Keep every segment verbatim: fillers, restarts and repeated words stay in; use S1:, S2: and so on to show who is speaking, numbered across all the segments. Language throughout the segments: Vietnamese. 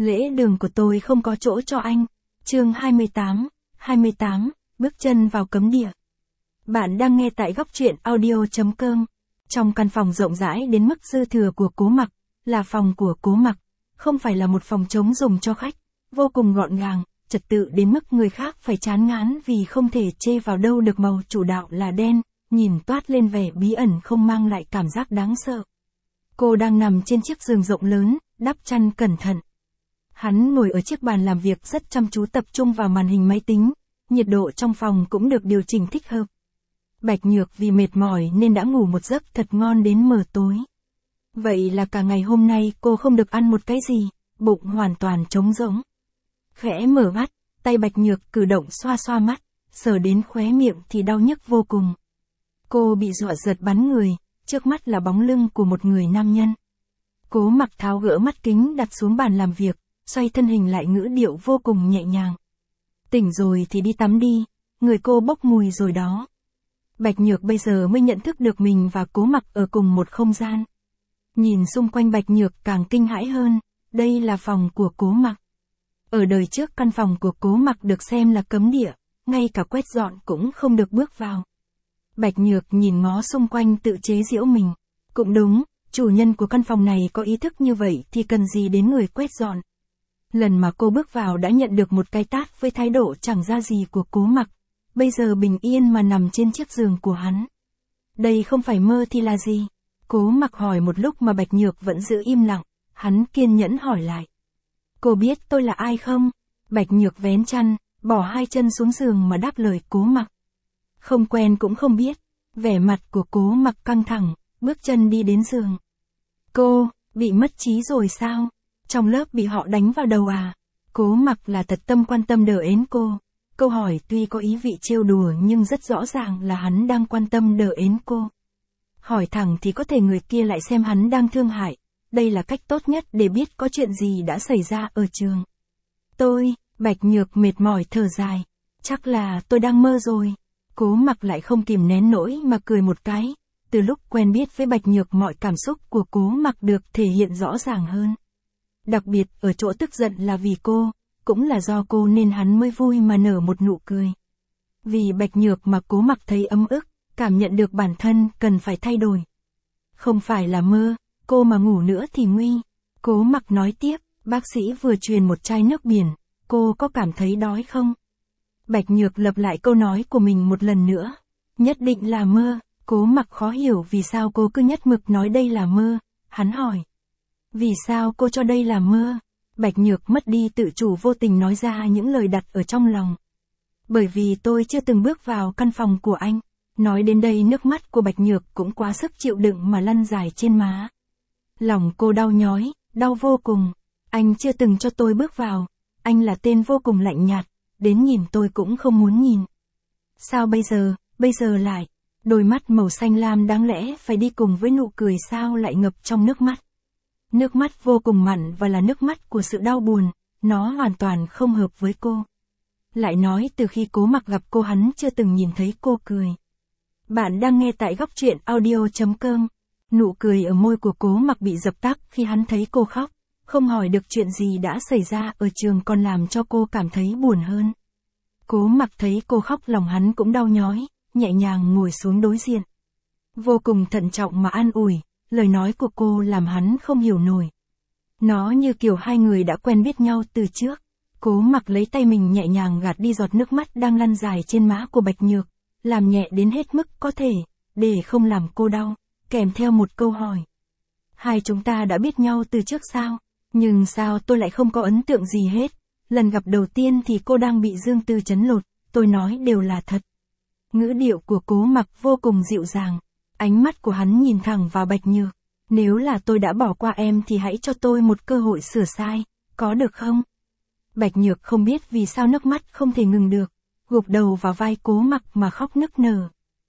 S1: Lễ đường của tôi không có chỗ cho anh. Chương hai mươi tám, hai mươi tám, bước chân vào cấm địa. Bạn đang nghe tại góc truyện audio chấm com. Trong căn phòng rộng rãi đến mức dư thừa của Cố Mặc, là phòng của Cố Mặc, không phải là một phòng trống dùng cho khách, vô cùng gọn gàng, trật tự đến mức người khác phải chán ngán vì không thể chê vào đâu được màu chủ đạo là đen, nhìn toát lên vẻ bí ẩn không mang lại cảm giác đáng sợ. Cô đang nằm trên chiếc giường rộng lớn, đắp chăn cẩn thận. Hắn ngồi ở chiếc bàn làm việc rất chăm chú tập trung vào màn hình máy tính, nhiệt độ trong phòng cũng được điều chỉnh thích hợp. Bạch Nhược vì mệt mỏi nên đã ngủ một giấc thật ngon đến mờ tối. Vậy là cả ngày hôm nay cô không được ăn một cái gì, bụng hoàn toàn trống rỗng. Khẽ mở mắt, tay Bạch Nhược cử động xoa xoa mắt, sờ đến khóe miệng thì đau nhức vô cùng. Cô bị dọa giật bắn người, trước mắt là bóng lưng của một người nam nhân. Cố Mặc tháo gỡ mắt kính đặt xuống bàn làm việc, xoay thân hình lại ngữ điệu vô cùng nhẹ nhàng. Tỉnh rồi thì đi tắm đi, người cô bốc mùi rồi đó. Bạch Nhược bây giờ mới nhận thức được mình và Cố Mặc ở cùng một không gian. Nhìn xung quanh Bạch Nhược càng kinh hãi hơn, đây là phòng của Cố Mặc. Ở đời trước căn phòng của Cố Mặc được xem là cấm địa, ngay cả quét dọn cũng không được bước vào. Bạch Nhược nhìn ngó xung quanh tự chế giễu mình. Cũng đúng, chủ nhân của căn phòng này có ý thức như vậy thì cần gì đến người quét dọn. Lần mà cô bước vào đã nhận được một cái tát với thái độ chẳng ra gì của Cố Mặc, bây giờ bình yên mà nằm trên chiếc giường của hắn. Đây không phải mơ thì là gì? Cố Mặc hỏi một lúc mà Bạch Nhược vẫn giữ im lặng, hắn kiên nhẫn hỏi lại. Cô biết tôi là ai không? Bạch Nhược vén chăn, bỏ hai chân xuống giường mà đáp lời Cố Mặc. Không quen cũng không biết. Vẻ mặt của Cố Mặc căng thẳng, bước chân đi đến giường. Cô, bị mất trí rồi sao? Trong lớp bị họ đánh vào đầu à? Cố Mặc là thật tâm quan tâm đờ ến cô. Câu hỏi tuy có ý vị trêu đùa nhưng rất rõ ràng là hắn đang quan tâm đờ ến cô. Hỏi thẳng thì có thể người kia lại xem hắn đang thương hại. Đây là cách tốt nhất để biết có chuyện gì đã xảy ra ở trường. Tôi, Bạch Nhược mệt mỏi thở dài. Chắc là tôi đang mơ rồi. Cố Mặc lại không kìm nén nổi mà cười một cái. Từ lúc quen biết với Bạch Nhược mọi cảm xúc của Cố Mặc được thể hiện rõ ràng hơn. Đặc biệt ở chỗ tức giận là vì cô, cũng là do cô nên hắn mới vui mà nở một nụ cười. Vì Bạch Nhược mà Cố Mặc thấy ấm ức, cảm nhận được bản thân cần phải thay đổi. Không phải là mơ, cô mà ngủ nữa thì nguy. Cố Mặc nói tiếp, bác sĩ vừa truyền một chai nước biển, cô có cảm thấy đói không? Bạch Nhược lặp lại câu nói của mình một lần nữa. Nhất định là mơ. Cố Mặc khó hiểu vì sao cô cứ nhất mực nói đây là mơ. Hắn hỏi. Vì sao cô cho đây là mơ? Bạch Nhược mất đi tự chủ vô tình nói ra những lời đặt ở trong lòng. Bởi vì tôi chưa từng bước vào căn phòng của anh. Nói đến đây nước mắt của Bạch Nhược cũng quá sức chịu đựng mà lăn dài trên má. Lòng cô đau nhói, đau vô cùng. Anh chưa từng cho tôi bước vào. Anh là tên vô cùng lạnh nhạt. Đến nhìn tôi cũng không muốn nhìn. Sao bây giờ, bây giờ lại, đôi mắt màu xanh lam đáng lẽ phải đi cùng với nụ cười sao lại ngập trong nước mắt. Nước mắt vô cùng mặn và là nước mắt của sự đau buồn, nó hoàn toàn không hợp với cô. Lại nói từ khi Cố Mặc gặp cô hắn chưa từng nhìn thấy cô cười. Bạn đang nghe tại góc truyện audio chấm com. Nụ cười ở môi của Cố Mặc bị dập tắt khi hắn thấy cô khóc. Không hỏi được chuyện gì đã xảy ra ở trường còn làm cho cô cảm thấy buồn hơn. Cố Mặc thấy cô khóc lòng hắn cũng đau nhói, nhẹ nhàng ngồi xuống đối diện. Vô cùng thận trọng mà an ủi, lời nói của cô làm hắn không hiểu nổi. Nó như kiểu hai người đã quen biết nhau từ trước. Cố Mặc lấy tay mình nhẹ nhàng gạt đi giọt nước mắt đang lăn dài trên má của Bạch Nhược, làm nhẹ đến hết mức có thể, để không làm cô đau, kèm theo một câu hỏi. Hai chúng ta đã biết nhau từ trước sao? Nhưng sao tôi lại không có ấn tượng gì hết? Lần gặp đầu tiên thì cô đang bị Dương Tư trấn lột, tôi nói đều là thật. Ngữ điệu của Cố Mặc vô cùng dịu dàng. Ánh mắt của hắn nhìn thẳng vào Bạch Nhược. Nếu là tôi đã bỏ qua em thì hãy cho tôi một cơ hội sửa sai, có được không? Bạch Nhược không biết vì sao nước mắt không thể ngừng được, gục đầu vào vai Cố Mặc mà khóc nức nở.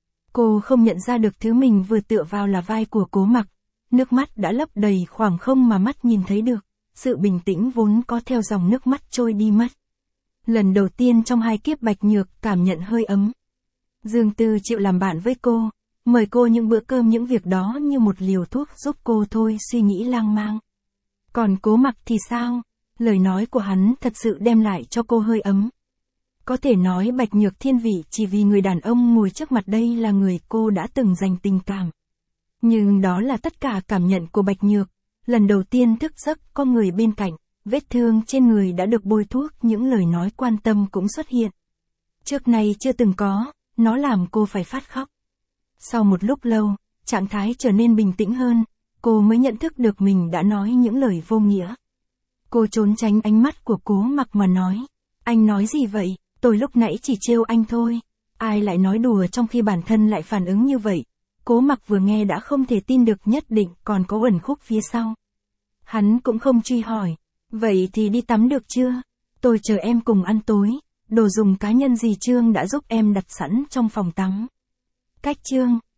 S1: Cô không nhận ra được thứ mình vừa tựa vào là vai của Cố Mặc. Nước mắt đã lấp đầy khoảng không mà mắt nhìn thấy được. Sự bình tĩnh vốn có theo dòng nước mắt trôi đi mất. Lần đầu tiên trong hai kiếp Bạch Nhược cảm nhận hơi ấm. Dương Tư chịu làm bạn với cô, mời cô những bữa cơm những việc đó như một liều thuốc giúp cô thôi suy nghĩ lang mang. Còn Cố Mặc thì sao? Lời nói của hắn thật sự đem lại cho cô hơi ấm. Có thể nói Bạch Nhược thiên vị chỉ vì người đàn ông ngồi trước mặt đây là người cô đã từng dành tình cảm. Nhưng đó là tất cả cảm nhận của Bạch Nhược. Lần đầu tiên thức giấc có người bên cạnh, vết thương trên người đã được bôi thuốc, những lời nói quan tâm cũng xuất hiện. Trước nay chưa từng có, nó làm cô phải phát khóc. Sau một lúc lâu, trạng thái trở nên bình tĩnh hơn, cô mới nhận thức được mình đã nói những lời vô nghĩa. Cô trốn tránh ánh mắt của Cố Mặc mà nói, anh nói gì vậy, tôi lúc nãy chỉ trêu anh thôi, ai lại nói đùa trong khi bản thân lại phản ứng như vậy. Cố Mặc vừa nghe đã không thể tin được, nhất định còn có uẩn khúc phía sau. Hắn cũng không truy hỏi, vậy thì đi tắm được chưa? Tôi chờ em cùng ăn tối, đồ dùng cá nhân dì Trương đã giúp em đặt sẵn trong phòng tắm. Cách Trương